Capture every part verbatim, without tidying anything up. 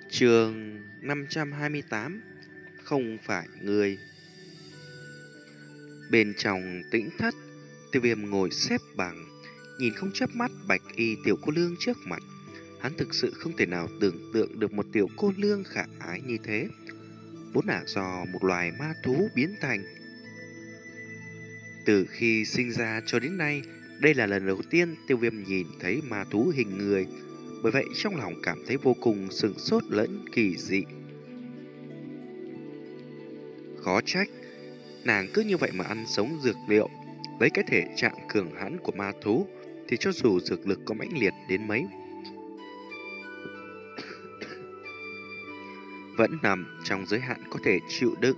Chương năm trăm hai mươi tám. Không phải người. Bên trong tĩnh thất, Tiêu Viêm ngồi xếp bằng, nhìn không chớp mắt bạch y tiểu cô nương trước mặt. Hắn thực sự không thể nào tưởng tượng được một tiểu cô nương khả ái như thế, vốn là do một loài ma thú biến thành. Từ khi sinh ra cho đến nay, đây là lần đầu tiên Tiêu Viêm nhìn thấy ma thú hình người, bởi vậy trong lòng cảm thấy vô cùng sửng sốt lẫn kỳ dị. Khó trách, nàng cứ như vậy mà ăn sống dược liệu, lấy cái thể trạng cường hãn của ma thú, thì cho dù dược lực có mãnh liệt đến mấy, vẫn nằm trong giới hạn có thể chịu đựng.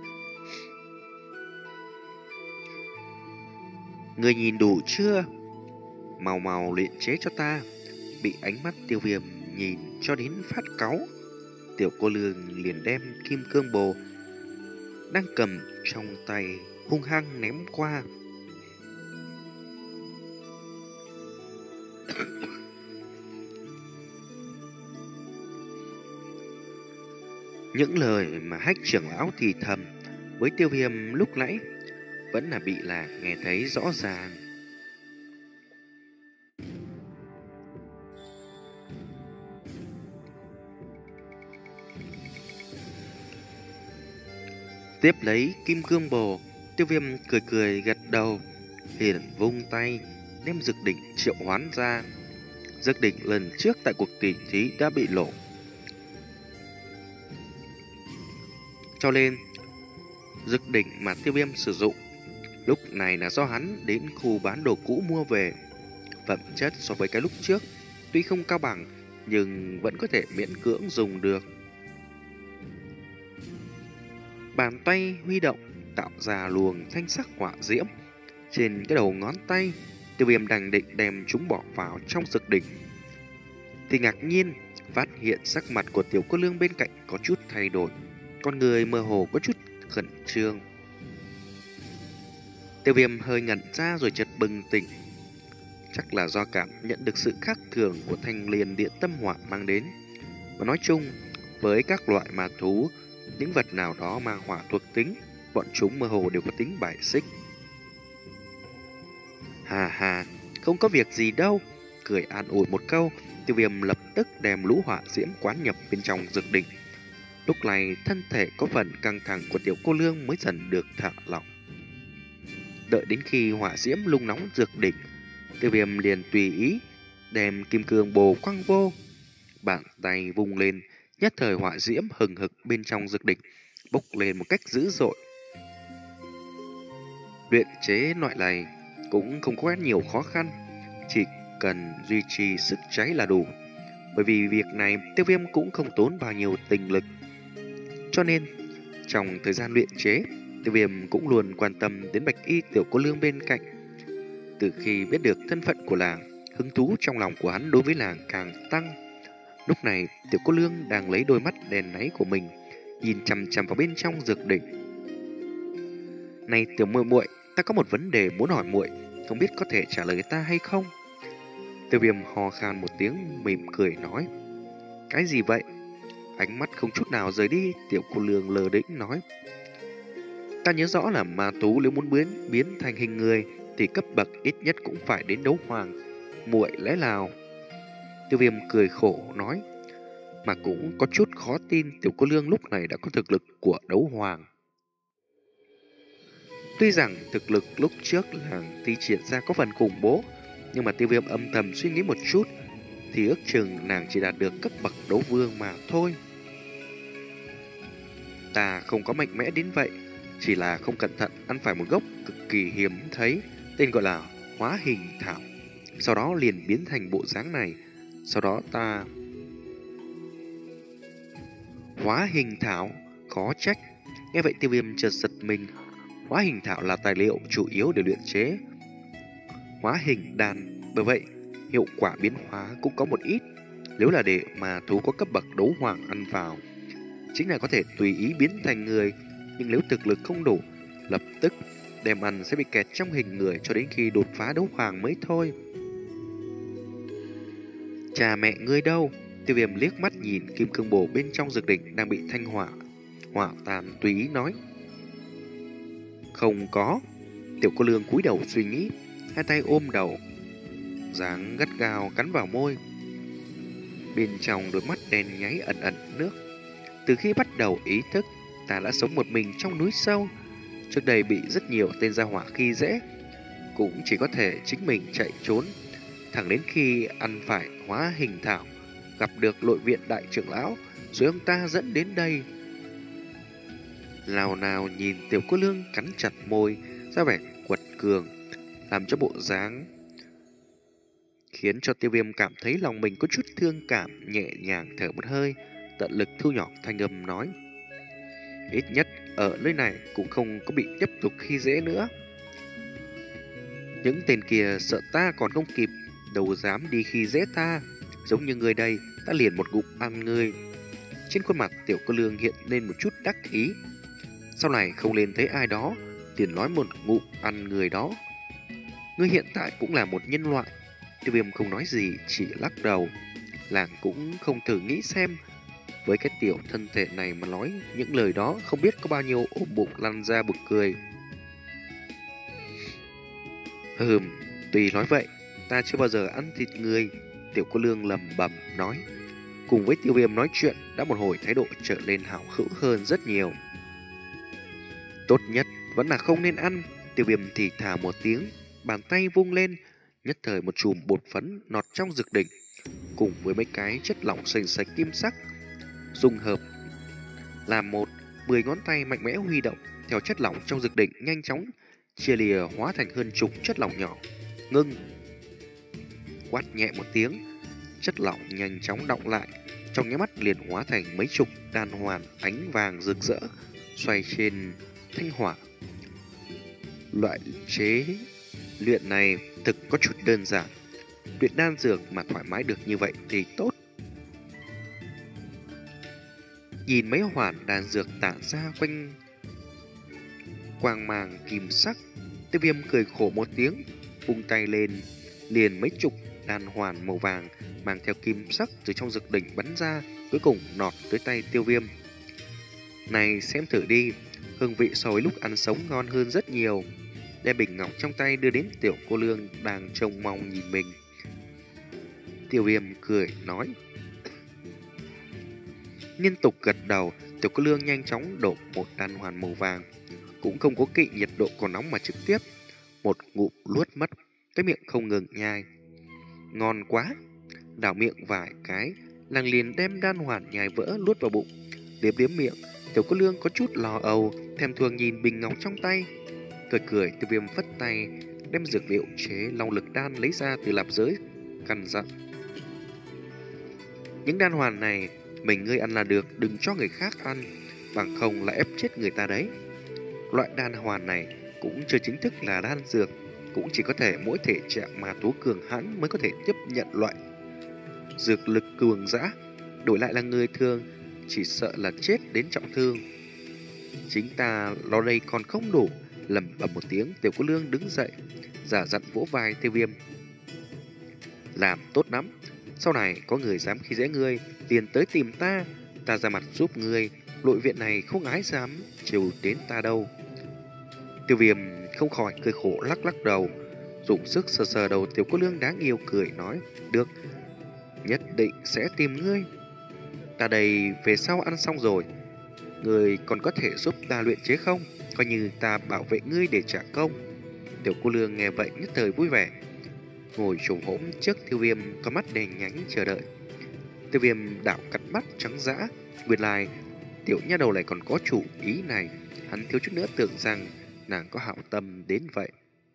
Người nhìn đủ chưa? Mau mau luyện chế cho ta. Bị ánh mắt Tiêu Viêm nhìn cho đến phát cáu, tiểu cô nương liền đem kim cương bồ đang cầm trong tay hung hăng ném qua. Những lời mà Hách trưởng lão thì thầm với Tiêu Viêm lúc nãy vẫn là bị là nghe thấy rõ ràng. Tiếp lấy kim cương bồ, Tiêu Viêm cười cười gật đầu, liền vung tay đem dược đỉnh triệu hoán ra. Dược đỉnh lần trước tại cuộc tỉ thí đã bị lộ, cho nên dược đỉnh mà Tiêu Viêm sử dụng lúc này là do hắn đến khu bán đồ cũ mua về. Phẩm chất so với cái lúc trước tuy không cao bằng, nhưng vẫn có thể miễn cưỡng dùng được. Bàn tay huy động tạo ra luồng thanh sắc hỏa diễm trên cái đầu ngón tay. Tiêu Viêm đang định đem chúng bỏ vào trong dược đỉnh thì ngạc nhiên phát hiện sắc mặt của tiểu cô nương bên cạnh có chút thay đổi, con người mơ hồ có chút khẩn trương. Tiêu Viêm hơi ngẩn ra rồi chợt bừng tỉnh, chắc là do cảm nhận được sự khác thường của thanh liền điện tâm hỏa mang đến. Và nói chung, với các loại ma thú, những vật nào đó mang hỏa thuộc tính, bọn chúng mơ hồ đều có tính bài xích. Hà hà, không có việc gì đâu. Cười an ủi một câu, Tiêu Viêm lập tức đem lũ hỏa diễm quán nhập bên trong dược đỉnh. Lúc này thân thể có phần căng thẳng của tiểu cô nương mới dần được thả lỏng. Đợi đến khi hỏa diễm lung nóng dược đỉnh, Tiêu Viêm liền tùy ý đem kim cương bồ quăng vô. Bàn tay vung lên, nhất thời hỏa diễm hừng hực bên trong dược đỉnh bốc lên một cách dữ dội. Luyện chế loại này cũng không có nhiều khó khăn, chỉ cần duy trì sức cháy là đủ. Bởi vì việc này Tiêu Viêm cũng không tốn bao nhiêu tinh lực, cho nên trong thời gian luyện chế, Tiêu Viêm cũng luôn quan tâm đến bạch y tiểu cô nương bên cạnh. Từ khi biết được thân phận của nàng, hứng thú trong lòng của hắn đối với nàng càng tăng. Lúc này tiểu cô nương đang lấy đôi mắt đèn náy của mình nhìn chằm chằm vào bên trong dược đỉnh. Này tiểu muội muội, ta có một vấn đề muốn hỏi muội, không biết có thể trả lời ta hay không? Tiêu Viêm hò khan một tiếng mỉm cười nói. Cái gì vậy? Ánh mắt không chút nào rời đi, tiểu cô nương lờ đễnh nói. Ta nhớ rõ là ma thú nếu muốn biến biến thành hình người thì cấp bậc ít nhất cũng phải đến đấu hoàng. Muội lẽ nào? Tiêu Viêm cười khổ nói, mà cũng có chút khó tin tiểu cô nương lúc này đã có thực lực của đấu hoàng. Tuy rằng thực lực lúc trước nàng thi triển ra có phần khủng bố, nhưng mà Tiêu Viêm âm thầm suy nghĩ một chút thì ước chừng nàng chỉ đạt được cấp bậc đấu vương mà thôi. Ta không có mạnh mẽ đến vậy, chỉ là không cẩn thận ăn phải một gốc cực kỳ hiếm thấy, tên gọi là hóa hình thảo, sau đó liền biến thành bộ dáng này. Sau đó ta... Hóa hình thảo, khó trách. Nghe vậy Tiêu Viêm chợt giật mình. Hóa hình thảo là tài liệu chủ yếu để luyện chế hóa hình đan, bởi vậy hiệu quả biến hóa cũng có một ít. Nếu là để mà thú có cấp bậc đấu hoàng ăn vào, chính là có thể tùy ý biến thành người, nhưng nếu thực lực không đủ, lập tức đem ăn sẽ bị kẹt trong hình người cho đến khi đột phá đấu hoàng mới thôi. Cha mẹ ngươi đâu? Tiêu Viêm liếc mắt nhìn kim cương bổ bên trong dược đỉnh đang bị thanh hỏa hỏa tàn, tùy ý nói: Không có. Tiểu cô lương cúi đầu suy nghĩ, hai tay ôm đầu, dáng gắt gao cắn vào môi. Bên trong đôi mắt đen nháy ẩn ẩn nước. Từ khi bắt đầu ý thức, ta đã sống một mình trong núi sâu. Trước đây bị rất nhiều tên gia hỏa khi dễ, cũng chỉ có thể chính mình chạy trốn. Thẳng đến khi ăn phải hóa hình thảo, gặp được nội viện đại trưởng lão, rồi ông ta dẫn đến đây. Nào nào nhìn tiểu cô lương cắn chặt môi, ra vẻ quật cường, làm cho bộ dáng khiến cho Tiêu Viêm cảm thấy lòng mình có chút thương cảm, nhẹ nhàng thở một hơi, tận lực thu nhỏ thanh âm nói: Ít nhất ở nơi này cũng không có bị tiếp tục khi dễ nữa. Những tên kia sợ ta còn không kịp, đâu dám đi khi dễ ta. Giống như người đây, ta liền một ngụm ăn ngươi. Trên khuôn mặt tiểu cô lương hiện lên một chút đắc ý. Sau này không lên thấy ai đó, liền nói một ngụm ăn người đó. Ngươi hiện tại cũng là một nhân loại. Tiêu Viêm không nói gì, chỉ lắc đầu. Làng cũng không thử nghĩ xem, với cái tiểu thân thể này mà nói những lời đó không biết có bao nhiêu ôm bụng lăn ra bực cười. Hừm, tuy nói vậy, ta chưa bao giờ ăn thịt người. Tiểu cô lương lầm bầm nói. Cùng với Tiêu Viêm nói chuyện, đã một hồi thái độ trở lên hảo hữu hơn rất nhiều. Tốt nhất vẫn là không nên ăn. Tiêu Viêm thì thả một tiếng, bàn tay vung lên, nhất thời một chùm bột phấn nọt trong dược đỉnh, cùng với mấy cái chất lỏng sền sạch kim sắc dung hợp làm một. Mười ngón tay mạnh mẽ huy động, theo chất lỏng trong dược đỉnh nhanh chóng chia lìa hóa thành hơn chục chất lỏng nhỏ. Ngưng. Quát nhẹ một tiếng, chất lỏng nhanh chóng đọng lại, trong nháy mắt liền hóa thành mấy chục đan hoàn ánh vàng rực rỡ xoay trên thanh hỏa. Loại chế luyện này thực có chút đơn giản, luyện đan dược mà thoải mái được như vậy thì tốt. Nhìn mấy hoàn đan dược tản ra quanh quang mang kim sắc, Tiêu Viêm cười khổ một tiếng, vung tay lên, liền mấy chục đan hoàn màu vàng mang theo kim sắc từ trong dược đỉnh bắn ra, cuối cùng nọt tới tay Tiêu Viêm. Này xem thử đi, hương vị so với lúc ăn sống ngon hơn rất nhiều. Đem bình ngọc trong tay đưa đến tiểu cô lương đang trông mong nhìn mình. Tiêu Viêm cười nói. Liên tục gật đầu, tiểu cô lương nhanh chóng đổ một đan hoàn màu vàng, cũng không có kỵ nhiệt độ còn nóng mà trực tiếp một ngụm luốt mất, cái miệng không ngừng nhai. Ngon quá. Đảo miệng vài cái, nàng liền đem đan hoàn nhai vỡ luốt vào bụng. Liếm liếm miệng, tiểu cô lương có chút lo âu, thèm thuồng nhìn bình ngọc trong tay. Cười cười, Tiêu Viêm phất tay, đem dược liệu chế long lực đan lấy ra từ lạp giới, căn dặn. Những đan hoàn này, mình ngươi ăn là được, đừng cho người khác ăn, bằng không là ép chết người ta đấy. Loại đan hoàn này cũng chưa chính thức là đan dược, cũng chỉ có thể mỗi thể trạng mà thú cường hãn mới có thể tiếp nhận loại dược lực cường dã. Đổi lại là người thường, chỉ sợ là chết đến trọng thương. Chính ta lo đây còn không đủ. Lầm bầm một tiếng, tiểu cô lương đứng dậy, giả dặn vỗ vai Tiêu Viêm. Làm tốt lắm, sau này có người dám khi dễ ngươi, liền tới tìm ta, ta ra mặt giúp ngươi. Nội viện này không ai dám chiều đến ta đâu. Tiêu Viêm không khỏi cười khổ lắc lắc đầu, dùng sức sờ sờ đầu tiểu cô lương đáng yêu, cười nói. Được, nhất định sẽ tìm ngươi. Ta đây về sau ăn xong rồi, ngươi còn có thể giúp ta luyện chế không? Coi như ta bảo vệ ngươi để trả công. Tiểu cô lương nghe vậy nhất thời vui vẻ, ngồi trồm hổm trước Tiêu Viêm, con mắt đèn nhánh chờ đợi. Tiêu Viêm đảo cắt mắt trắng dã, nguyên lai tiểu nha đầu này còn có chủ ý này. Hắn thiếu chút nữa tưởng rằng nàng có hảo tâm đến vậy.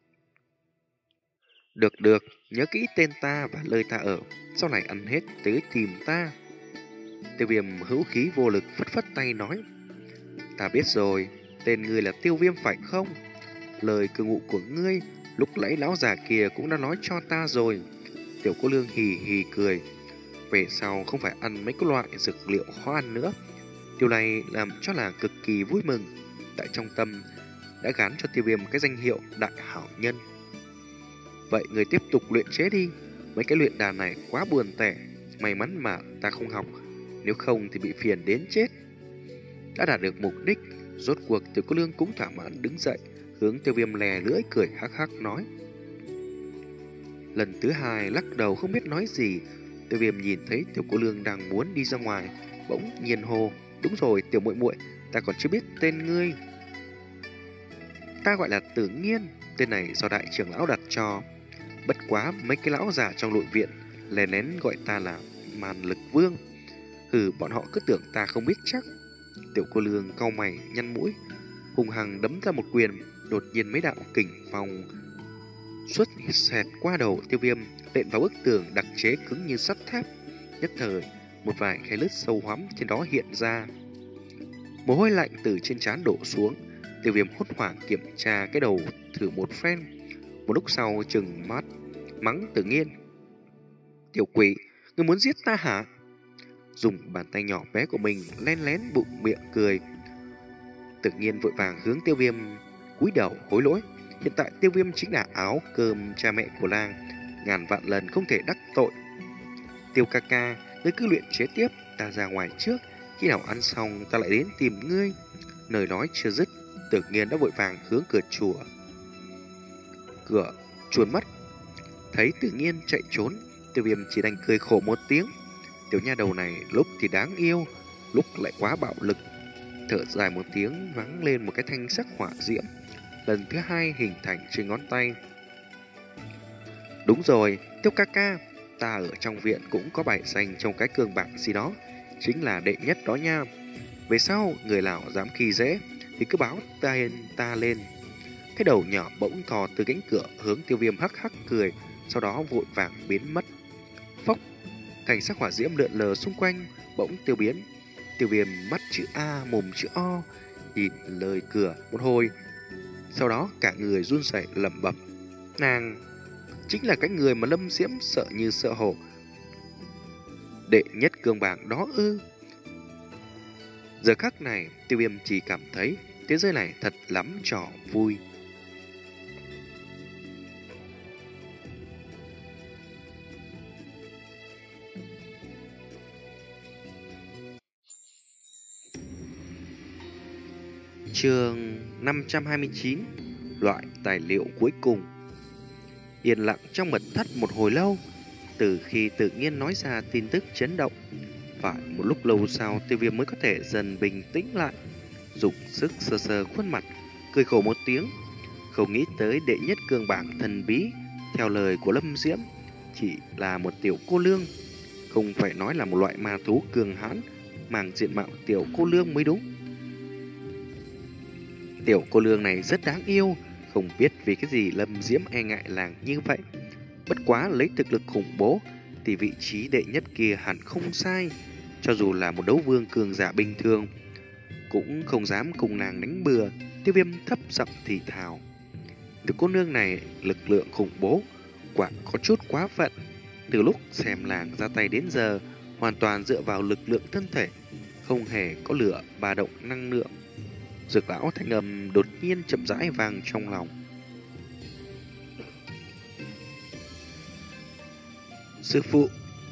Được được, nhớ kỹ tên ta và nơi ta ở, sau này ăn hết tới tìm ta. Tiêu Viêm hữu khí vô lực phất phất tay nói. Ta biết rồi, tên ngươi là Tiêu Viêm phải không? Lời cư ngụ của ngươi lúc nãy lão già kia cũng đã nói cho ta rồi. Tiểu cô lương hì hì cười. Về sau không phải ăn mấy cái loại dược liệu khó ăn nữa. Điều này làm cho là cực kỳ vui mừng. Tại trong tâm đã gán cho Tiêu Viêm cái danh hiệu đại hảo nhân. Vậy người tiếp tục luyện chế đi, mấy cái luyện đàn này quá buồn tẻ. May mắn mà ta không học, nếu không thì bị phiền đến chết. Đã đạt được mục đích, rốt cuộc Tiểu cô nương cũng thỏa mãn đứng dậy, hướng Tiêu Viêm lè lưỡi cười hắc hắc nói. Lần thứ hai lắc đầu không biết nói gì. Tiêu Viêm nhìn thấy Tiểu cô nương đang muốn đi ra ngoài, bỗng nhiên hô, đúng rồi Tiểu muội muội, ta còn chưa biết tên ngươi. Ta gọi là Tử Nghiên, tên này do đại trưởng lão đặt cho. Bất quá mấy cái lão già trong nội viện lén lén gọi ta là Màn Lực Vương. Ừ, bọn họ cứ tưởng ta không biết chắc. Tiểu cô nương cau mày nhăn mũi, hùng hằng đấm ra một quyền. Đột nhiên mấy đạo kình phong xuất xẹt qua đầu Tiêu Viêm, đệm vào bức tường đặc chế cứng như sắt thép. Nhất thời một vài khe lứt sâu hoắm trên đó hiện ra. Mồ hôi lạnh từ trên trán đổ xuống. Tiêu Viêm hốt hoảng kiểm tra cái đầu thử một phen. Một lúc sau trừng mắt mắng Tử Nghiên. Tiểu quỷ, ngươi muốn giết ta hả? Dùng bàn tay nhỏ bé của mình len lén bụng miệng cười. Tự nhiên vội vàng hướng Tiêu Viêm cúi đầu hối lỗi. Hiện tại Tiêu Viêm chính là áo cơm cha mẹ của làng, ngàn vạn lần không thể đắc tội. Tiêu ca ca, ngươi cứ luyện chế tiếp, ta ra ngoài trước, khi nào ăn xong ta lại đến tìm ngươi. Lời nói chưa dứt, Tự nhiên đã vội vàng hướng cửa chùa. Cửa chuồn mất. Thấy Tự nhiên chạy trốn, Tiêu Viêm chỉ đành cười khổ một tiếng. Tiểu nha đầu này lúc thì đáng yêu, lúc lại quá bạo lực. Thở dài một tiếng, vắng lên một cái thanh sắc hỏa diễm, lần thứ hai hình thành trên ngón tay. Đúng rồi, Tiêu ca ca, ta ở trong viện cũng có bài danh trong cái cương bảng gì đó, chính là đệ nhất đó nha. Về sau người nào dám khi dễ thì cứ báo tên ta lên. Cái đầu nhỏ bỗng thò từ cánh cửa hướng Tiêu Viêm hắc hắc cười, sau đó vội vàng biến mất. Phốc, cảnh sắc hỏa diễm lượn lờ xung quanh bỗng tiêu biến. Tiêu Viêm mắt chữ A mồm chữ O, nhìn lời cửa một hồi, sau đó cả người run rẩy lẩm bẩm, nàng chính là cái người mà Lâm Diễm sợ như sợ hổ, đệ nhất cương bảng đó ư? Giờ khắc này Tiêu Viêm chỉ cảm thấy thế giới này thật lắm trò vui. Chương năm trăm hai mươi chín. Loại tài liệu cuối cùng. Yên lặng trong mật thất một hồi lâu, từ khi Tự Nhiên nói ra tin tức chấn động, phải một lúc lâu sau Tiêu Viêm mới có thể dần bình tĩnh lại, dùng sức sờ sờ khuôn mặt, cười khổ một tiếng. Không nghĩ tới đệ nhất cương bảng thần bí, theo lời của Lâm Diễm, chỉ là một tiểu cô nương, không phải nói là một loại ma thú cường hãn, mang diện mạo tiểu cô nương mới đúng. Tiểu cô nương này rất đáng yêu, không biết vì cái gì Lâm Diễm e ngại làng như vậy. Bất quá lấy thực lực khủng bố thì vị trí đệ nhất kia hẳn không sai. Cho dù là một đấu vương cường giả bình thường, cũng không dám cùng nàng đánh bừa. Tiêu Viêm thấp giọng thì thào. Tiểu cô nương này lực lượng khủng bố, quả có chút quá phận. Từ lúc xem làng ra tay đến giờ, hoàn toàn dựa vào lực lượng thân thể, không hề có lửa ba động năng lượng. Dược lão thanh âm đột nhiên chậm rãi vang trong lòng. Sư phụ,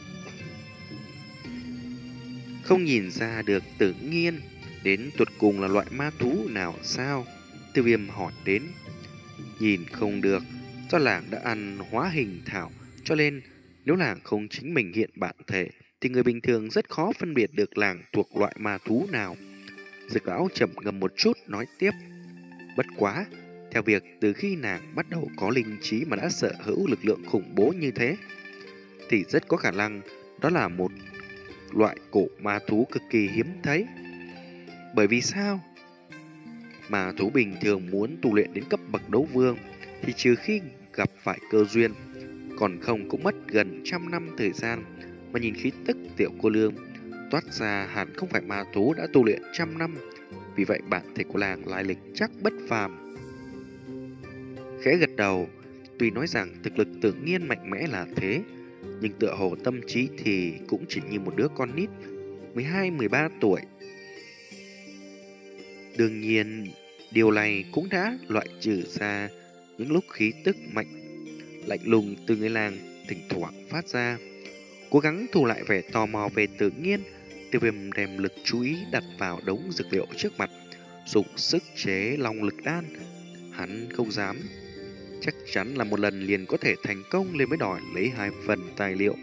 không nhìn ra được Tự Nhiên đến tuột cùng là loại ma thú nào sao? Tiêu Viêm hỏi đến. Nhìn không được, do làng đã ăn hóa hình thảo, cho nên nếu làng không chính mình hiện bản thể thì người bình thường rất khó phân biệt được làng thuộc loại ma thú nào. Dược lão chậm ngâm một chút nói tiếp. Bất quá, theo việc từ khi nàng bắt đầu có linh trí mà đã sở hữu lực lượng khủng bố như thế, thì rất có khả năng đó là một loại cổ ma thú cực kỳ hiếm thấy. Bởi vì sao? Ma thú bình thường muốn tu luyện đến cấp bậc đấu vương thì trừ khi gặp phải cơ duyên, còn không cũng mất gần trăm năm thời gian. Mà nhìn khí tức tiểu cô nương toát ra hẳn không phải ma thú đã tu luyện trăm năm. Vì vậy bản thể của làng lai lịch chắc bất phàm. Khẽ gật đầu, tuy nói rằng thực lực Tự Nhiên mạnh mẽ là thế, nhưng tựa hồ tâm trí thì cũng chỉ như một đứa con nít mười hai mười ba tuổi. Đương nhiên, điều này cũng đã loại trừ ra những lúc khí tức mạnh lạnh lùng từ người làng thỉnh thoảng phát ra. Cố gắng thu lại vẻ tò mò về tự nhiên, Tiêu Viêm đem lực chú ý đặt vào đống dược liệu trước mặt, dùng sức chế long lực đan. Hắn không dám, chắc chắn là một lần liền có thể thành công nên mới đòi lấy hai phần tài liệu.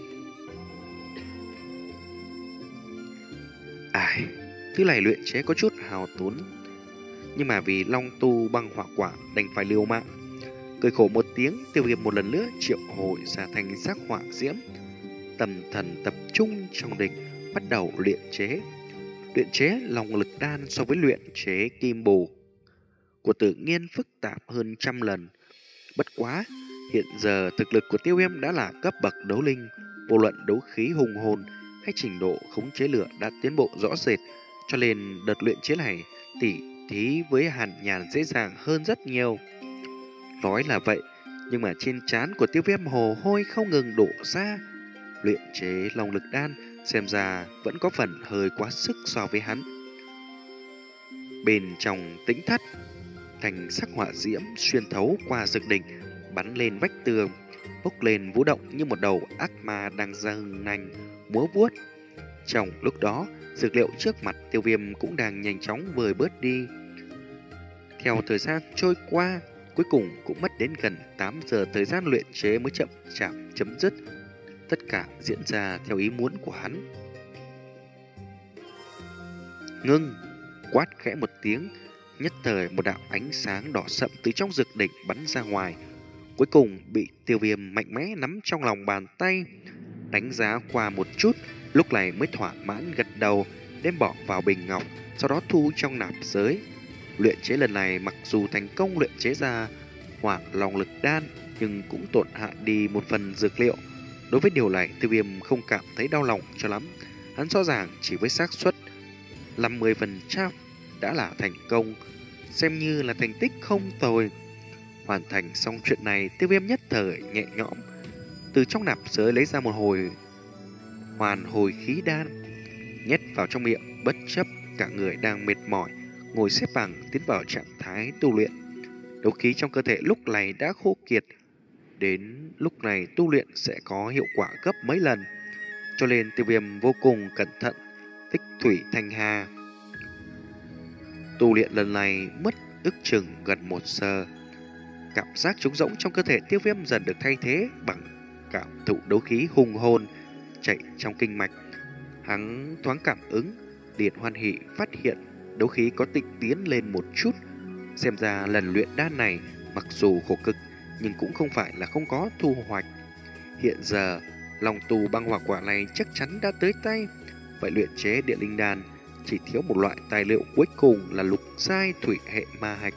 Ai, thứ này luyện chế có chút hào tốn, nhưng mà vì long tu băng hỏa quả đành phải liều mạng. Cười khổ một tiếng, Tiêu Viêm một lần nữa triệu hồi ra thành sắc hỏa diễm, tâm thần tập trung trong đỉnh, bắt đầu luyện chế. Luyện chế long lực đan so với luyện chế kim bồ của tự nhiên phức tạp hơn trăm lần. Bất quá, hiện giờ thực lực của Tiêu Viêm đã là cấp bậc đấu linh, vô luận đấu khí hùng hồn hay trình độ khống chế lửa đã tiến bộ rõ rệt, cho nên đợt luyện chế này tỉ thí với Hàn Nhàn dễ dàng hơn rất nhiều. Nói là vậy, nhưng mà trên trán của Tiêu Viêm mồ hôi không ngừng đổ ra. Luyện chế long lực đan xem ra vẫn có phần hơi quá sức so với hắn. Bên trong tĩnh thất, thành sắc hỏa diễm xuyên thấu qua dược đỉnh, bắn lên vách tường, bốc lên vũ động như một đầu ác ma đang giằng nanh múa vuốt. Trong lúc đó, dược liệu trước mặt Tiêu Viêm cũng đang nhanh chóng vơi bớt đi. Theo thời gian trôi qua, cuối cùng cũng mất đến gần tám giờ thời gian luyện chế mới chậm chạp chấm dứt. Tất cả diễn ra theo ý muốn của hắn. Ngưng, quát khẽ một tiếng, nhất thời một đạo ánh sáng đỏ sậm từ trong dược đỉnh bắn ra ngoài, cuối cùng bị Tiêu Viêm mạnh mẽ nắm trong lòng bàn tay. Đánh giá qua một chút, lúc này mới thỏa mãn gật đầu, đem bỏ vào bình ngọc, sau đó thu trong nạp giới. Luyện chế lần này mặc dù thành công luyện chế ra hỏa long lực đan, nhưng cũng tổn hại đi một phần dược liệu. Đối với điều này, Tiêu Viêm không cảm thấy đau lòng cho lắm. Hắn rõ ràng chỉ với xác suất năm mươi phần trăm đã là thành công, xem như là thành tích không tồi. Hoàn thành xong chuyện này, Tiêu Viêm nhất thời nhẹ nhõm, từ trong nạp giới lấy ra một hồi hoàn hồi khí đan, nhét vào trong miệng, bất chấp cả người đang mệt mỏi, ngồi xếp bằng tiến vào trạng thái tu luyện. Đấu khí trong cơ thể lúc này đã khô kiệt, đến lúc này tu luyện sẽ có hiệu quả gấp mấy lần, cho nên Tiêu Viêm vô cùng cẩn thận tích thủy thành hà. Tu luyện lần này mất ước chừng gần một giờ. Cảm giác trống rỗng trong cơ thể Tiêu Viêm dần được thay thế bằng cảm thụ đấu khí hùng hồn chạy trong kinh mạch. Hắn thoáng cảm ứng, liền hoan hỉ phát hiện đấu khí có tịnh tiến lên một chút. Xem ra lần luyện đan này mặc dù khổ cực nhưng cũng không phải là không có thu hoạch. Hiện giờ lòng tù băng hỏa quả này chắc chắn đã tới tay. Vậy luyện chế địa linh đan chỉ thiếu một loại tài liệu cuối cùng là lục giai thủy hệ ma hạch.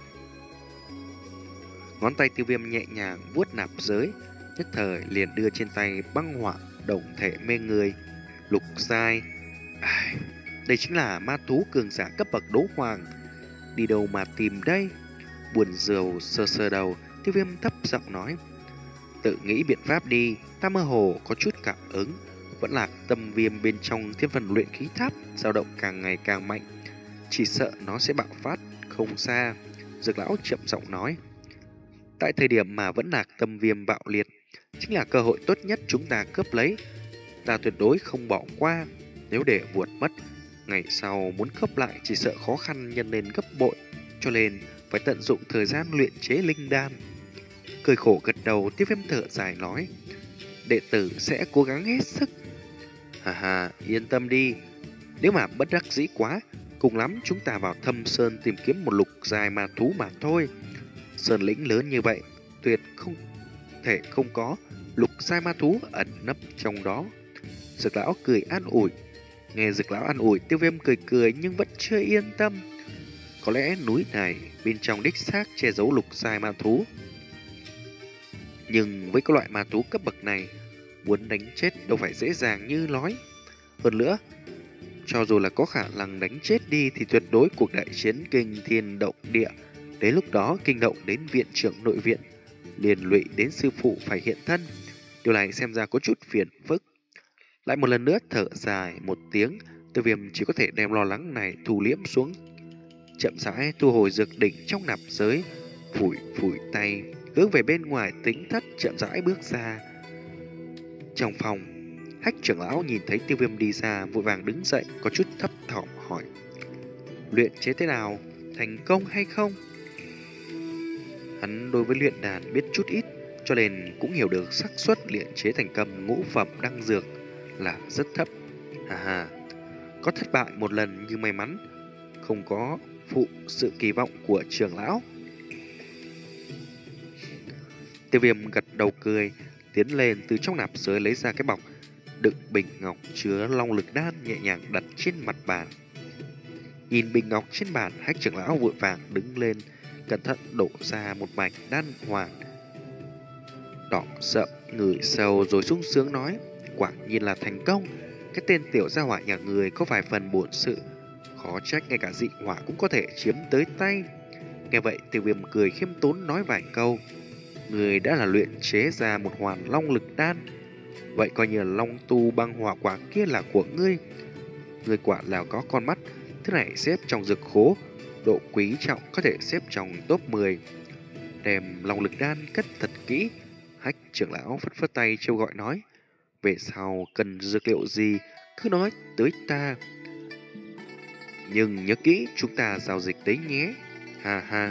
Ngón tay Tiêu Viêm nhẹ nhàng vuốt nạp giới, nhất thời liền đưa trên tay băng hỏa đồng thể mê người. Lục giai, à, đây chính là ma thú cường giả cấp bậc đấu hoàng. Đi đâu mà tìm đây? Buồn rầu sờ sờ đầu, Tiêu Viêm thấp giọng nói: tự nghĩ biện pháp đi, ta mơ hồ có chút cảm ứng, vẫn là tâm viêm bên trong thiên phần luyện khí tháp dao động càng ngày càng mạnh, chỉ sợ nó sẽ bạo phát không xa. Dược lão chậm giọng nói: tại thời điểm mà vẫn lạc tâm viêm bạo liệt, chính là cơ hội tốt nhất chúng ta cướp lấy. Ta tuyệt đối không bỏ qua, nếu để vuột mất, ngày sau muốn cướp lại chỉ sợ khó khăn nhân lên gấp bội, cho nên phải tận dụng thời gian luyện chế linh đan. Cười khổ gật đầu, Tiêu Viêm thở dài nói: đệ tử sẽ cố gắng hết sức. Hà hà, yên tâm đi, nếu mà bất đắc dĩ quá, cùng lắm chúng ta vào thâm sơn tìm kiếm một lục giai ma thú mà thôi. Sơn lĩnh lớn như vậy, tuyệt không thể không có lục giai ma thú ẩn nấp trong đó. Dược lão cười an ủi. Nghe dược lão an ủi, Tiêu Viêm cười cười nhưng vẫn chưa yên tâm. Có lẽ núi này bên trong đích xác che giấu lục giai ma thú, nhưng với các loại ma thú cấp bậc này, muốn đánh chết đâu phải dễ dàng như nói. Hơn nữa, cho dù là có khả năng đánh chết đi thì tuyệt đối cuộc đại chiến kinh thiên động địa, đến lúc đó kinh động đến viện trưởng nội viện, liền lụy đến sư phụ phải hiện thân. Điều này xem ra có chút phiền phức. Lại một lần nữa thở dài một tiếng, Tiêu Viêm chỉ có thể đem lo lắng này thu liễm xuống, chậm rãi thu hồi dược đỉnh trong nạp giới, phủi phủi tay, hướng về bên ngoài tính thất chậm rãi bước ra. Trong phòng, Hách trưởng lão nhìn thấy Tiêu Viêm đi xa, vội vàng đứng dậy, có chút thấp thỏm hỏi: luyện chế thế nào? Thành công hay không? Hắn đối với luyện đàn biết chút ít, cho nên cũng hiểu được xác suất luyện chế thành công ngũ phẩm đăng dược là rất thấp. Hà hà, có thất bại một lần nhưng may mắn không có phụ sự kỳ vọng của trưởng lão. Tiêu Viêm gật đầu cười, tiến lên từ trong nạp giới lấy ra cái bọc đựng bình ngọc chứa long lực đan, nhẹ nhàng đặt trên mặt bàn. Nhìn bình ngọc trên bàn, Hách trưởng lão vội vàng đứng lên, cẩn thận đổ ra một mảnh đan hoàn đỏ sậm, ngửi sâu rồi sung sướng nói: quả nhiên là thành công. Cái tên tiểu gia hỏa nhà người có vài phần bổn sự, khó trách ngay cả dị hỏa cũng có thể chiếm tới tay. Nghe vậy, Tiêu Viêm cười khiêm tốn nói vài câu: người đã là luyện chế ra một hoàn long lực đan, vậy coi như là long tu băng hỏa quả kia là của ngươi. Người quả là có con mắt, thứ này xếp trong dược khố, độ quý trọng có thể xếp trong top mười. Đem long lực đan cất thật kỹ. Hách trưởng lão phất phất tay trêu gọi nói: về sau cần dược liệu gì cứ nói tới ta, nhưng nhớ kỹ chúng ta giao dịch đấy nhé. Ha ha.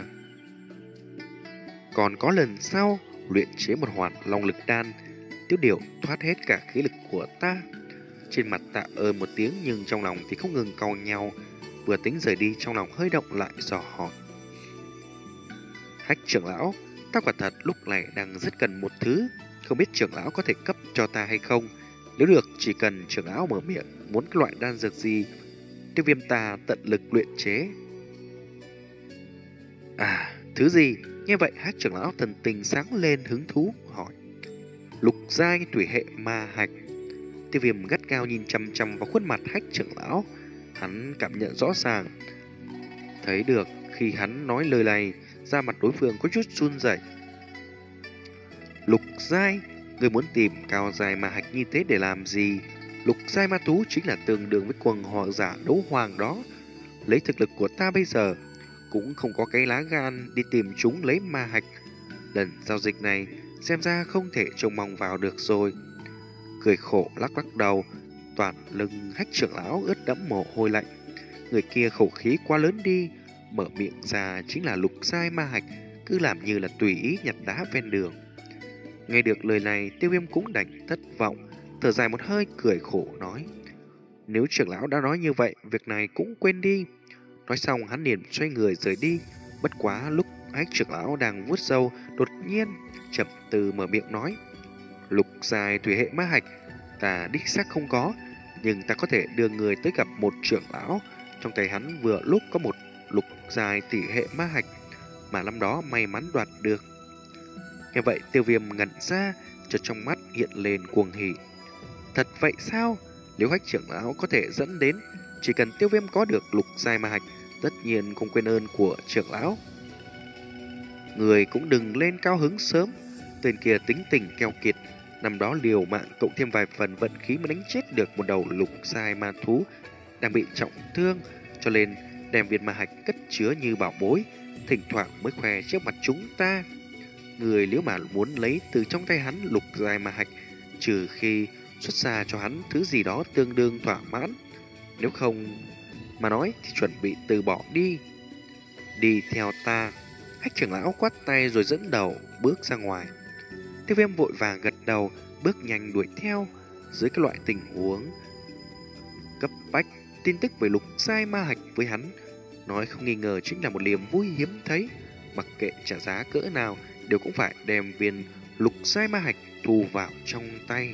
Còn có lần sau luyện chế một hoàn long lực đan, Tiêu Điều thoát hết cả khí lực của ta. Trên mặt tạ ơn một tiếng, nhưng trong lòng thì không ngừng cau nhau. Vừa tính rời đi, trong lòng hơi động lại dò hỏi: Hách trưởng lão, ta quả thật lúc này đang rất cần một thứ, không biết trưởng lão có thể cấp cho ta hay không? Nếu được, chỉ cần trưởng lão mở miệng muốn cái loại đan dược gì, Tiêu Viêm ta tận lực luyện chế. À, thứ gì? Nghe vậy, Hách trưởng lão thần tình sáng lên hứng thú hỏi: lục giai thủy hệ ma hạch. Tiêu Viêm gắt gao nhìn chăm chăm vào khuôn mặt Hách trưởng lão, hắn cảm nhận rõ ràng, thấy được khi hắn nói lời này, da mặt đối phương có chút run rẩy. Lục giai, người muốn tìm cao giai ma hạch như thế để làm gì? Lục giai ma thú chính là tương đương với quần họ giả đấu hoàng đó. Lấy thực lực của ta bây giờ cũng không có cái lá gan đi tìm chúng lấy ma hạch. Lần giao dịch này xem ra không thể trông mong vào được rồi. Cười khổ lắc lắc đầu, toàn lưng Hách trưởng lão ướt đẫm mồ hôi lạnh. Người kia khẩu khí quá lớn đi, mở miệng ra chính là lục giai ma hạch, cứ làm như là tùy ý nhặt đá ven đường. Nghe được lời này, Tiêu Viêm cũng đành thất vọng, thở dài một hơi cười khổ nói: nếu trưởng lão đã nói như vậy, việc này cũng quên đi. Nói xong hắn liền xoay người rời đi. Bất quá lúc Hách trưởng lão đang vuốt râu, đột nhiên chậm từ mở miệng nói: lục giai thủy hệ ma hạch ta đích xác không có, nhưng ta có thể đưa người tới gặp một trưởng lão. Trong tay hắn vừa lúc có một lục giai thủy hệ ma hạch mà năm đó may mắn đoạt được. Nghe vậy, Tiêu Viêm ngẩn ra, chợt trong mắt hiện lên cuồng hỉ. Thật vậy sao? Nếu Hách trưởng lão có thể dẫn đến, chỉ cần Tiêu Viêm có được lục giai ma hạch, tất nhiên không quên ơn của trưởng lão. Người cũng đừng lên cao hứng sớm, tên kia tính tình keo kiệt, năm đó liều mạng cộng thêm vài phần vận khí mới đánh chết được một đầu lục giai ma thú đang bị trọng thương, cho nên đem viên ma hạch cất chứa như bảo bối, thỉnh thoảng mới khoe trước mặt chúng ta. Người nếu mà muốn lấy từ trong tay hắn lục giai ma hạch, trừ khi xuất ra cho hắn thứ gì đó tương đương thỏa mãn, nếu không mà nói thì chuẩn bị từ bỏ đi. Đi theo ta. Hách trưởng lão quát tay rồi dẫn đầu bước ra ngoài. Tiêu Viêm vội vàng gật đầu, bước nhanh đuổi theo. Dưới các loại tình huống cấp bách, tin tức về lục giai ma hạch với hắn nói không nghi ngờ chính là một niềm vui hiếm thấy. Mặc kệ trả giá cỡ nào, đều cũng phải đem viên lục giai ma hạch thu vào trong tay.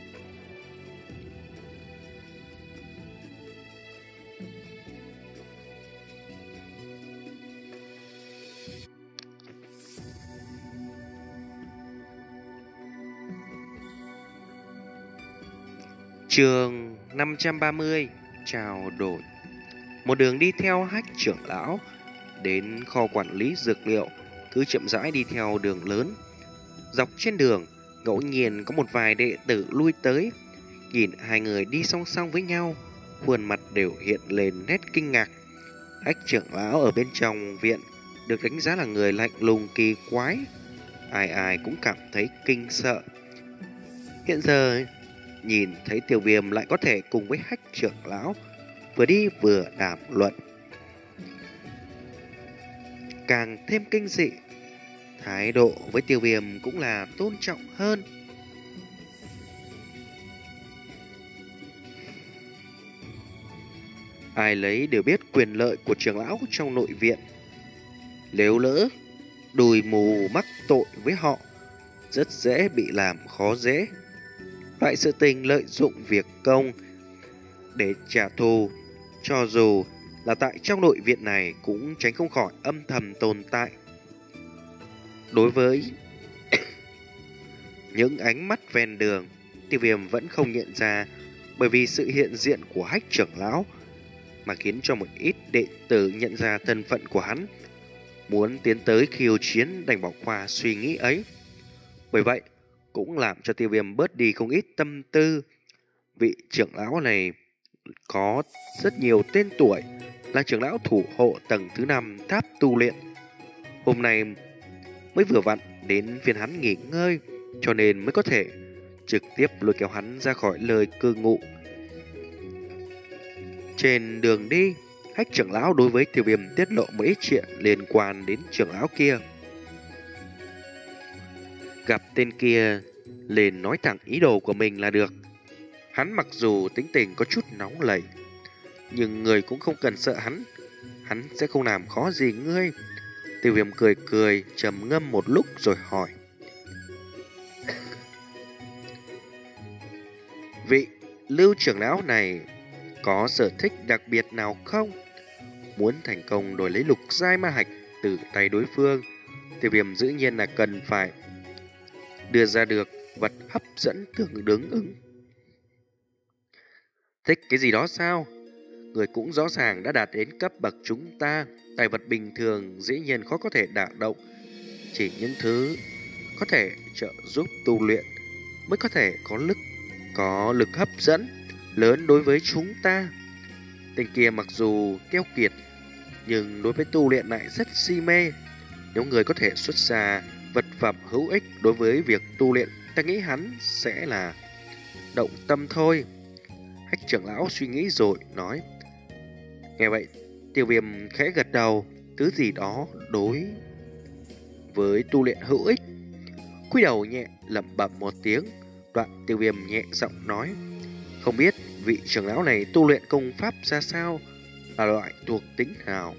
Chương năm trăm ba mươi trao đổi. Một đường đi theo Hách trưởng lão đến kho quản lý dược liệu, cứ chậm rãi đi theo đường lớn. Dọc trên đường, ngẫu nhiên có một vài đệ tử lui tới, nhìn hai người đi song song với nhau, khuôn mặt đều hiện lên nét kinh ngạc. Hách trưởng lão ở bên trong viện được đánh giá là người lạnh lùng kỳ quái, ai ai cũng cảm thấy kinh sợ. Hiện giờ nhìn thấy Tiêu Viêm lại có thể cùng với Hách trưởng lão vừa đi vừa đàm luận, càng thêm kinh dị. Thái độ với Tiêu Viêm cũng là tôn trọng hơn. Ai lấy đều biết quyền lợi của trưởng lão trong nội viện. Nếu lỡ đùi mù mắc tội với họ, rất dễ bị làm khó dễ. Loại sự tình lợi dụng việc công để trả thù, cho dù là tại trong nội viện này cũng tránh không khỏi âm thầm tồn tại. Đối với những ánh mắt ven đường, Tiêu Viêm vẫn không nhận ra, bởi vì sự hiện diện của Hách trưởng lão mà khiến cho một ít đệ tử nhận ra thân phận của hắn, muốn tiến tới khiêu chiến đành bỏ qua suy nghĩ ấy. Bởi vậy cũng làm cho Tiêu Viêm bớt đi không ít tâm tư. Vị trưởng lão này có rất nhiều tên tuổi, là trưởng lão thủ hộ tầng thứ năm tháp tu luyện. Hôm nay mới vừa vặn đến phiên hắn nghỉ ngơi, cho nên mới có thể trực tiếp lôi kéo hắn ra khỏi lời cư ngụ. Trên đường đi, Hách trưởng lão đối với Tiêu Viêm tiết lộ một ít chuyện liên quan đến trưởng lão kia. Gặp tên kia lên nói thẳng ý đồ của mình là được. Hắn mặc dù tính tình có chút nóng lẩy, nhưng người cũng không cần sợ hắn. Hắn sẽ không làm khó gì ngươi. Tiêu Viêm cười cười, trầm ngâm một lúc rồi hỏi: vị Lưu trưởng lão này có sở thích đặc biệt nào không? Muốn thành công đổi lấy lục giai ma hạch từ tay đối phương, Tiêu Viêm dĩ nhiên là cần phải đưa ra được vật hấp dẫn tương ứng ứng. Thích cái gì đó sao? Người cũng rõ ràng đã đạt đến cấp bậc chúng ta, tài vật bình thường dĩ nhiên khó có thể đả động. Chỉ những thứ có thể trợ giúp tu luyện mới có thể có lực, có lực hấp dẫn lớn đối với chúng ta. Tên kia mặc dù keo kiệt, nhưng đối với tu luyện lại rất si mê. Nếu người có thể xuất ra vật phẩm hữu ích đối với việc tu luyện, ta nghĩ hắn sẽ là động tâm thôi. Hách trưởng lão suy nghĩ rồi nói. Nghe vậy, Tiêu Viêm khẽ gật đầu. Thứ gì đó đối với tu luyện hữu ích. Cúi đầu nhẹ lẩm bẩm một tiếng, đoạn Tiêu Viêm nhẹ giọng nói: không biết vị trưởng lão này tu luyện công pháp ra sao, là loại thuộc tính nào?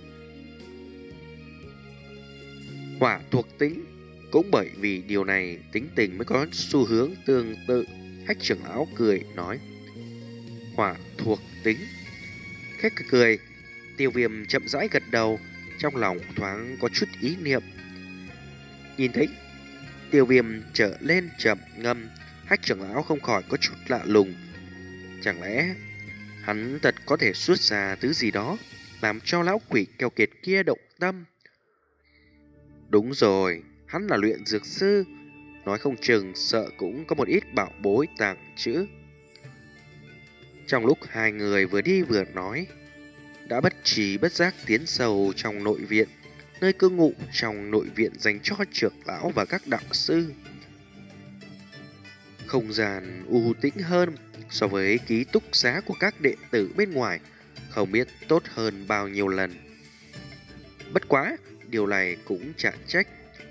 Hỏa thuộc tính. Cũng bởi vì điều này, tính tình mới có xu hướng tương tự. Hách trưởng lão cười nói: hỏa thuộc tính. Khách cười, Tiêu Viêm chậm rãi gật đầu, trong lòng thoáng có chút ý niệm. Nhìn thấy Tiêu Viêm trở lên trầm ngâm, Hách trưởng lão không khỏi có chút lạ lùng. Chẳng lẽ hắn thật có thể xuất ra thứ gì đó làm cho lão quỷ keo kiệt kia động tâm? Đúng rồi, hắn là luyện dược sư, nói không chừng sợ cũng có một ít bảo bối tàng trữ. Trong lúc hai người vừa đi vừa nói, đã bất trí bất giác tiến sâu trong nội viện, nơi cư ngụ trong nội viện dành cho trưởng lão và các đạo sư. Không gian u tĩnh hơn so với ký túc xá của các đệ tử bên ngoài, không biết tốt hơn bao nhiêu lần. Bất quá, điều này cũng chả trách.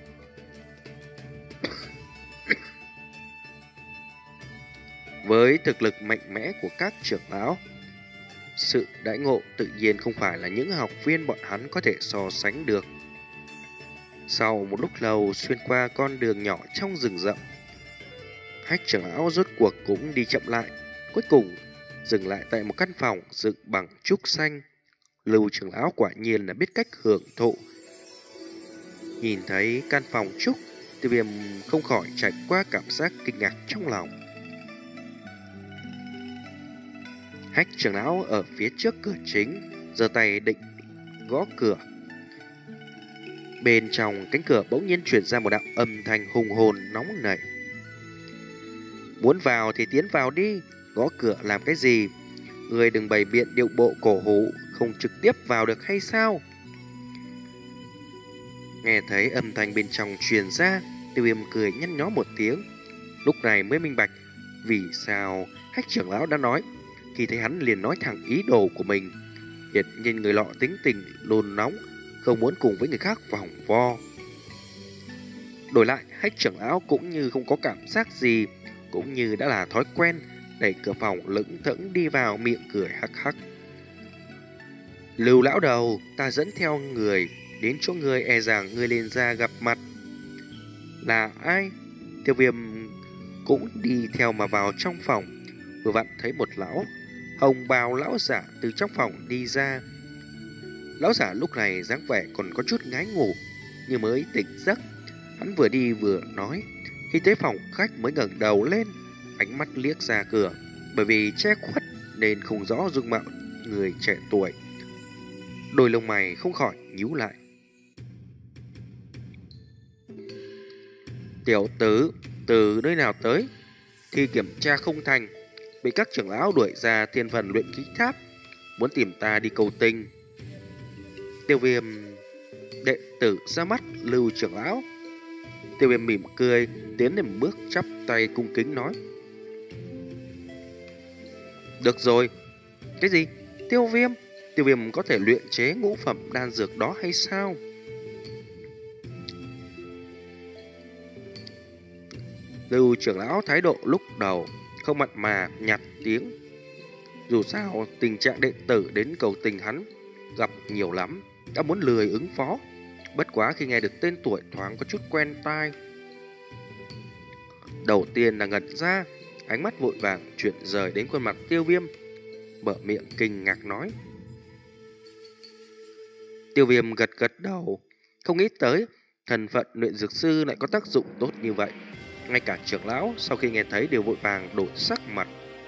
Với thực lực mạnh mẽ của các trưởng lão, sự đãi ngộ tự nhiên không phải là những học viên bọn hắn có thể so sánh được. Sau một lúc lâu xuyên qua con đường nhỏ trong rừng rậm, Hách trưởng lão rốt cuộc cũng đi chậm lại, cuối cùng dừng lại tại một căn phòng dựng bằng trúc xanh. Lưu trưởng lão quả nhiên là biết cách hưởng thụ. Nhìn thấy căn phòng trúc, Tiêu Viêm không khỏi trải qua cảm giác kinh ngạc trong lòng. Hách trưởng lão ở phía trước cửa chính, giơ tay định gõ cửa. Bên trong cánh cửa bỗng nhiên truyền ra một đạo âm thanh hùng hồn nóng nảy. Muốn vào thì tiến vào đi, gõ cửa làm cái gì? Người đừng bày biện điệu bộ cổ hủ, không trực tiếp vào được hay sao? Nghe thấy âm thanh bên trong truyền ra, Tiêu Viêm cười nhăn nhó một tiếng. Lúc này mới minh bạch, vì sao Hách trưởng lão đã nói. Khi thấy hắn liền nói thẳng ý đồ của mình. Hiển nhiên người lọ tính tình nôn nóng, không muốn cùng với người khác vòng vo. Đổi lại, Hách trưởng lão cũng như không có cảm giác gì, cũng như đã là thói quen, đẩy cửa phòng lững thững đi vào, miệng cười hắc hắc. Lưu lão đầu, ta dẫn theo người đến chỗ người, e rằng người lên ra gặp mặt. Là ai? Tiêu Viêm cũng đi theo mà vào trong phòng, vừa vặn thấy một lão hồng bào lão giả từ trong phòng đi ra. Lão giả lúc này dáng vẻ còn có chút ngái ngủ, như mới tỉnh giấc. Hắn vừa đi vừa nói, khi tới phòng khách mới ngẩng đầu lên, ánh mắt liếc ra cửa, bởi vì che khuất nên không rõ dung mạo người trẻ tuổi. Đôi lông mày không khỏi nhíu lại. Tiểu tử, từ nơi nào tới? Thì kiểm tra không thành, bị các trưởng lão đuổi ra thiên phần luyện khí tháp, muốn tìm ta đi cầu tình. Tiêu Viêm đệ tử ra mắt Lưu trưởng lão. Tiêu Viêm mỉm cười, tiến lên một bước, chắp tay cung kính nói. Được rồi. Cái gì? Tiêu Viêm? Tiêu Viêm có thể luyện chế ngũ phẩm đan dược đó hay sao? Lưu trưởng lão thái độ lúc đầu không mặn mà, nhạt tiếng. Dù sao tình trạng đệ tử đến cầu tình hắn gặp nhiều lắm, đã muốn lười ứng phó. Bất quá khi nghe được tên tuổi thoáng có chút quen tai. Đầu tiên là ngẩn ra, ánh mắt vội vàng chuyển rời đến khuôn mặt Tiêu Viêm, mở miệng kinh ngạc nói. Tiêu Viêm gật gật đầu, không nghĩ tới thân phận luyện dược sư lại có tác dụng tốt như vậy. Ngay cả trưởng lão sau khi nghe thấy đều vội vàng đổi sắc mặt.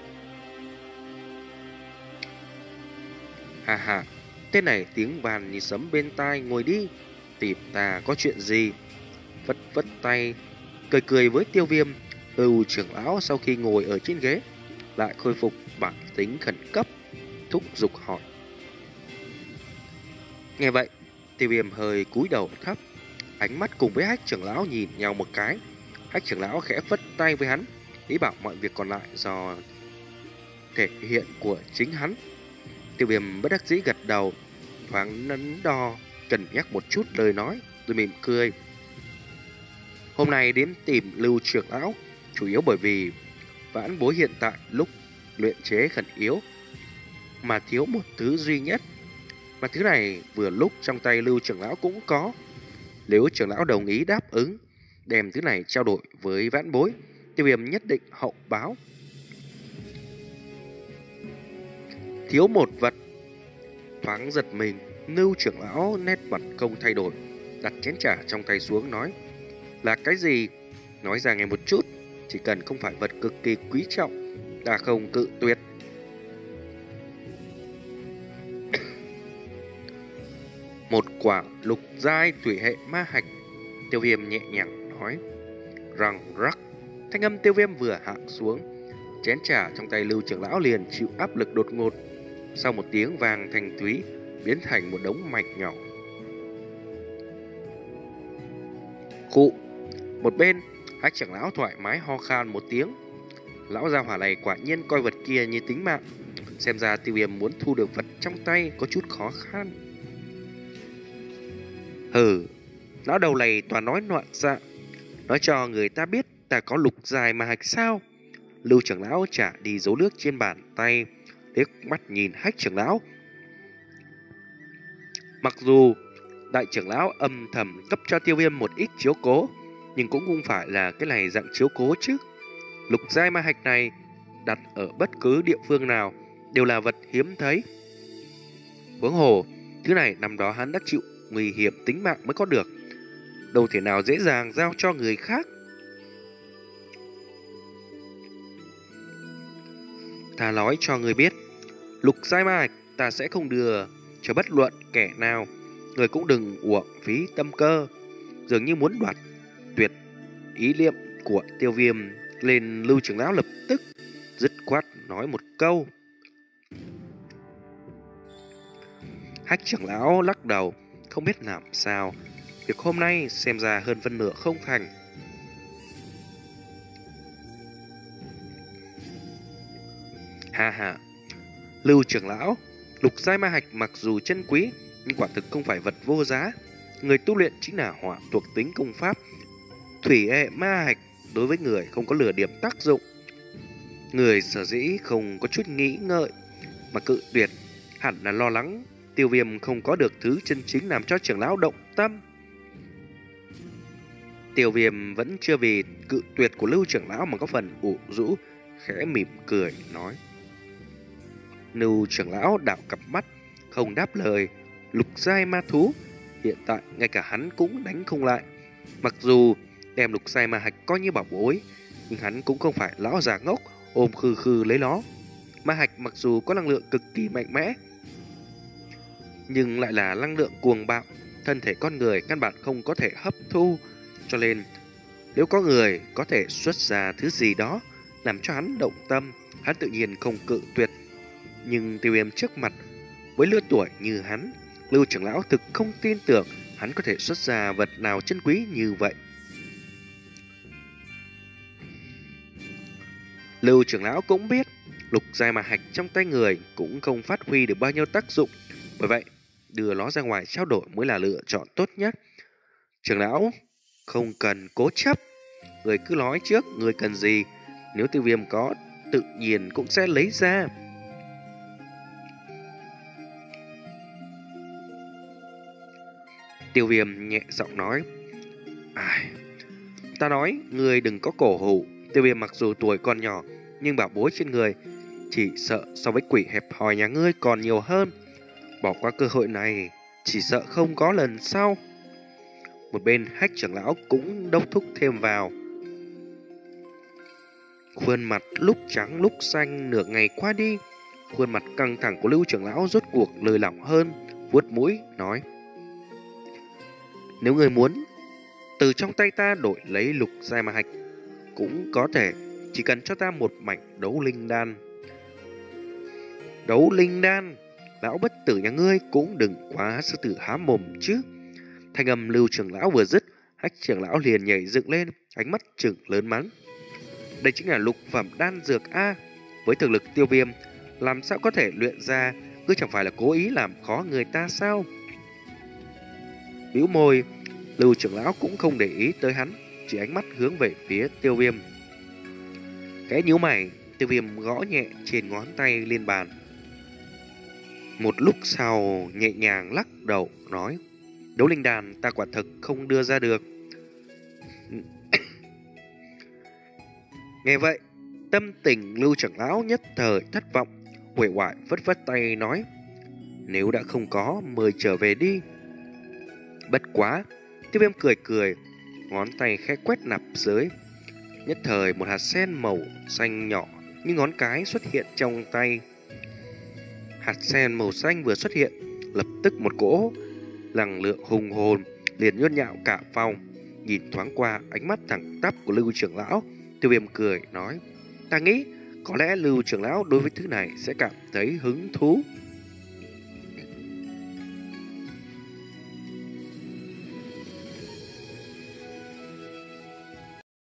Hà hà, tên này tiếng vàn như sấm bên tai, ngồi đi, tìm ta có chuyện gì? Vất vất tay, cười cười với Tiêu Viêm. Lưu trưởng lão sau khi ngồi ở trên ghế lại khôi phục bản tính khẩn cấp, thúc giục hỏi. Nghe vậy, Tiêu Viêm hơi cúi đầu thấp, ánh mắt cùng với Hách trưởng lão nhìn nhau một cái. Hách trưởng lão khẽ phất tay với hắn, ý bảo mọi việc còn lại do thể hiện của chính hắn. Tiêu Viêm bất đắc dĩ gật đầu, thoáng nấn đo, cân nhắc một chút lời nói, rồi mỉm cười. Hôm nay đến tìm Lưu trưởng lão, chủ yếu bởi vì vãn bối hiện tại lúc luyện chế khẩn yếu, mà thiếu một thứ duy nhất. Mà thứ này vừa lúc trong tay Lưu trưởng lão cũng có. Nếu trưởng lão đồng ý đáp ứng, đem thứ này trao đổi với vãn bối, Tiêu Viêm nhất định hậu báo. Thiếu một vật. Thoáng giật mình, Lưu trưởng lão nét mặt không thay đổi, đặt chén trà trong tay xuống nói. Là cái gì? Nói ra nghe một chút, chỉ cần không phải vật cực kỳ quý trọng, ta không cự tuyệt. Một quả lục giai thủy hệ ma hạch. Tiêu Viêm nhẹ nhàng nói. Răng rắc, thanh âm Tiêu Viêm vừa hạ xuống, chén trà trong tay Lưu trưởng lão liền chịu áp lực đột ngột, sau một tiếng vàng thanh thúy biến thành một đống mạch nhỏ. Khụ, một bên Hách trưởng lão thoải mái ho khan một tiếng. Lão gia hỏa này quả nhiên coi vật kia như tính mạng, xem ra Tiêu Viêm muốn thu được vật trong tay có chút khó khăn. Hừ, lão đầu này toàn nói loạn dạ, nói cho người ta biết ta có lục dài mà hạch sao? Lưu trưởng lão trả đi dấu nước trên bàn tay, liếc mắt nhìn Hách trưởng lão. Mặc dù đại trưởng lão âm thầm cấp cho Tiêu Viêm một ít chiếu cố, nhưng cũng không phải là cái này dạng chiếu cố chứ. Lục giai ma hạch này đặt ở bất cứ địa phương nào đều là vật hiếm thấy. Huống hồ, thứ này năm đó hắn đã chịu nguy hiểm tính mạng mới có được, đâu thể nào dễ dàng giao cho người khác. Ta nói cho người biết, lục giai ma hạch ta sẽ không đưa cho bất luận kẻ nào. Người cũng đừng uổng phí tâm cơ. Dường như muốn đoạt tuyệt ý niệm của Tiêu Viêm lên, Lưu trưởng lão lập tức dứt khoát nói một câu. Hách trưởng lão lắc đầu, không biết làm sao. Việc hôm nay xem ra hơn phân nửa không thành. Ha ha, Lưu trưởng lão, lục giai ma hạch mặc dù chân quý, nhưng quả thực không phải vật vô giá. Người tu luyện chính là hỏa thuộc tính công pháp. Thủy hệ ma hạch đối với người không có lửa điểm tác dụng. Người sở dĩ không có chút nghĩ ngợi mà cự tuyệt, hẳn là lo lắng Tiêu Viêm không có được thứ chân chính làm cho trưởng lão động tâm. Tiêu Viêm vẫn chưa vì cự tuyệt của Lưu trưởng lão mà có phần ủ rũ, khẽ mỉm cười nói. Lưu trưởng lão đảo cặp mắt, không đáp lời. Lục giai ma thú, hiện tại ngay cả hắn cũng đánh không lại. Mặc dù đem lục giai ma hạch coi như bảo bối, nhưng hắn cũng không phải lão già ngốc ôm khư khư lấy nó. Ma hạch mặc dù có năng lượng cực kỳ mạnh mẽ, nhưng lại là năng lượng cuồng bạo, thân thể con người căn bản không có thể hấp thu. Cho nên nếu có người có thể xuất ra thứ gì đó làm cho hắn động tâm, hắn tự nhiên không cự tuyệt. Nhưng Tiêu Viêm trước mặt, với lứa tuổi như hắn, Lưu trưởng lão thực không tin tưởng hắn có thể xuất ra vật nào chân quý như vậy. Lưu trưởng lão cũng biết lục giai ma hạch trong tay người cũng không phát huy được bao nhiêu tác dụng, bởi vậy đưa nó ra ngoài trao đổi mới là lựa chọn tốt nhất. Trưởng lão không cần cố chấp, người cứ nói trước người cần gì, nếu Tiêu Viêm có tự nhiên cũng sẽ lấy ra. Tiêu Viêm nhẹ giọng nói. Ai, ta nói người đừng có cổ hủ. Tiêu Viêm mặc dù tuổi còn nhỏ, nhưng bảo bối trên người chỉ sợ so với quỷ hẹp hòi nhà ngươi còn nhiều hơn. Bỏ qua cơ hội này, chỉ sợ không có lần sau. Một bên Hách trưởng lão cũng đốc thúc thêm vào. Khuôn mặt lúc trắng lúc xanh nửa ngày qua đi, khuôn mặt căng thẳng của Lưu trưởng lão rốt cuộc lơi lỏng hơn, vuốt mũi nói: Nếu người muốn từ trong tay ta đổi lấy lục giai ma hạch cũng có thể, chỉ cần cho ta một mảnh đấu linh đan. Đấu linh đan? Lão bất tử nhà ngươi cũng đừng quá sư tử há mồm chứ. Thanh âm Lưu trưởng lão vừa dứt, Hách trưởng lão liền nhảy dựng lên, ánh mắt trừng lớn mắng. Đây chính là lục phẩm đan dược a, với thực lực Tiêu Viêm làm sao có thể luyện ra, cứ chẳng phải là cố ý làm khó người ta sao? Bĩu môi, Lưu trưởng lão cũng không để ý tới hắn, chỉ ánh mắt hướng về phía Tiêu Viêm. Cái nhíu mày, Tiêu Viêm gõ nhẹ trên ngón tay lên bàn. Một lúc sau nhẹ nhàng lắc đầu nói: Đấu linh đàn ta quả thực không đưa ra được. Nghe vậy, tâm tình Lưu trưởng lão nhất thời thất vọng, uể oải vất vất tay nói: Nếu đã không có, mời trở về đi. Bất quá, Tiêu Viêm cười cười, ngón tay khẽ quét nạp dưới. Nhất thời một hạt sen màu xanh nhỏ như ngón cái xuất hiện trong tay. Hạt sen màu xanh vừa xuất hiện, lập tức một cỗ năng lượng hùng hồn liền nhốt nhạo cả phòng. Nhìn thoáng qua ánh mắt thẳng tắp của Lưu trưởng lão, Tiêu Viêm cười nói: Ta nghĩ có lẽ Lưu trưởng lão đối với thứ này sẽ cảm thấy hứng thú.